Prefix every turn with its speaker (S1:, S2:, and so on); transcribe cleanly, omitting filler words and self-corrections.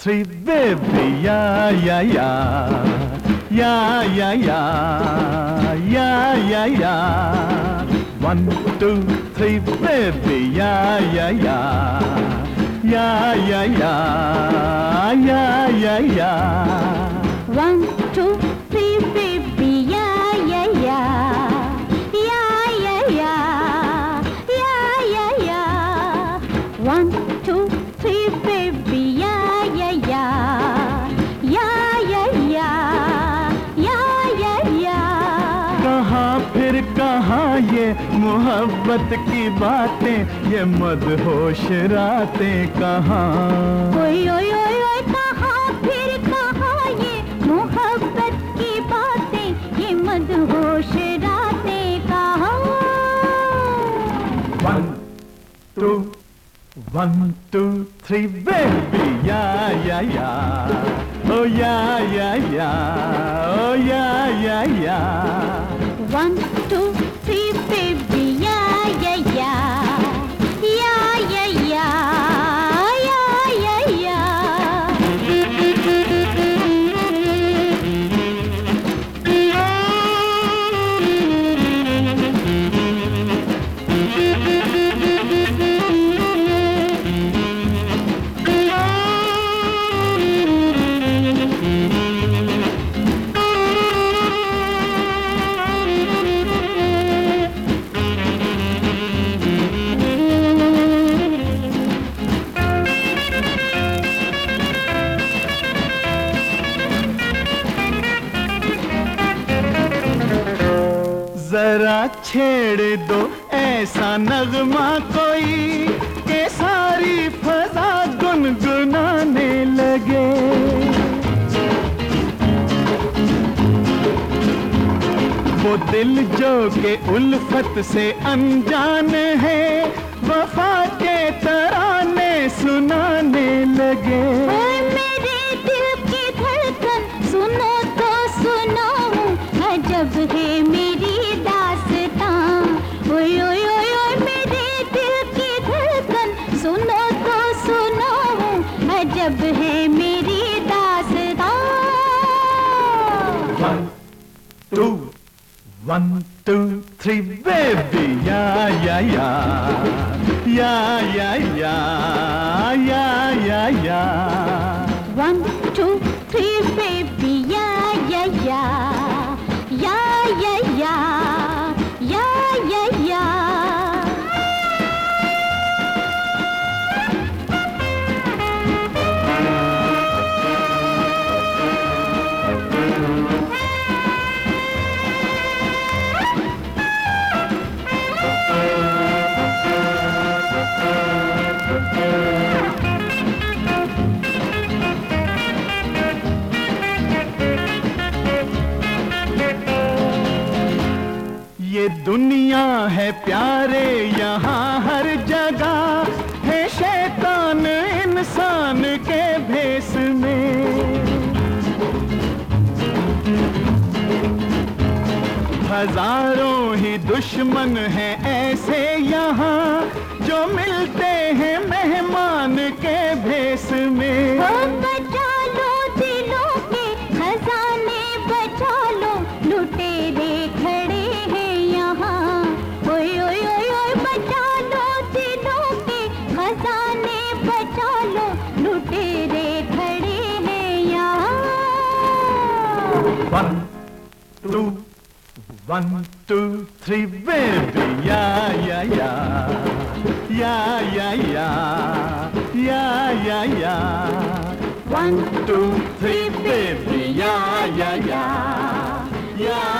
S1: three, baby, yeah, yeah, yeah, yeah, yeah, yeah, yeah, yeah, yeah. 1, 2, 3, baby, yeah, yeah, yeah, yeah, yeah, yeah, yeah, yeah, yeah.
S2: 1, 2, 3, baby, yeah, yeah, yeah, yeah, yeah, yeah, yeah, yeah, yeah. 1, 2, 3, baby, yeah, yeah, yeah, yeah, yeah, yeah, yeah, yeah, yeah.
S1: कहाँ फिर कहाँ ये मोहब्बत की बातें, ये मदहोश रातें कहाँ?
S2: ओए ओए ओए ओए कहाँ फिर कहाँ ये मोहब्बत की बातें, ये मदहोश रातें कहाँ?
S1: 1, 2, 1, 2, 3, baby, yeah, yeah, yeah, oh yeah, yeah, yeah, oh yeah, yeah, yeah.
S2: 1, 2, 3, baby, yeah, yeah, yeah, yeah, yeah, yeah, yeah, yeah, yeah.
S1: जरा छेड़ दो ऐसा नगमा कोई कि सारी फजा गुनगुनाने लगे। वो दिल जो के उल्फत से अनजान है, वफा के तराने सुनाने लगे।
S2: मेरे दिल की धड़कन सुनो तो सुनो, अजब है मेरी दास्तां। ओए ओए ओए ओए मेरे दिल की धड़कन सुनो तो सुनो, अजब है मेरी दास्तां।
S1: 1, 2, 1, 2, 3, baby, yeah, yeah, yeah, yeah, yeah, yeah, yeah, yeah, yeah.
S2: 1, 2, 3, baby, yeah, yeah, yeah, yeah, yeah, yeah, yeah, yeah, yeah.
S1: ये दुनिया है प्यारे, यहाँ हर जगह है शैतान इंसान के भेस में। हजारों ही दुश्मन हैं ऐसे यहाँ, जो मिलते हैं मेहमान के भेस में।
S2: बचा लो दिलों के खजाने, बचा लो लुटेरे खड़े हैं यहाँ। ओए ओए ओए ओए बचा लो दिलों के खजाने, बचा लो लुटेरे खड़े हैं यहाँ।
S1: 1, 2, 1, 2, 3, baby, yeah, yeah, yeah, yeah, yeah, yeah, yeah, yeah, yeah. 1, 2, 3, baby, yeah, yeah, yeah, yeah.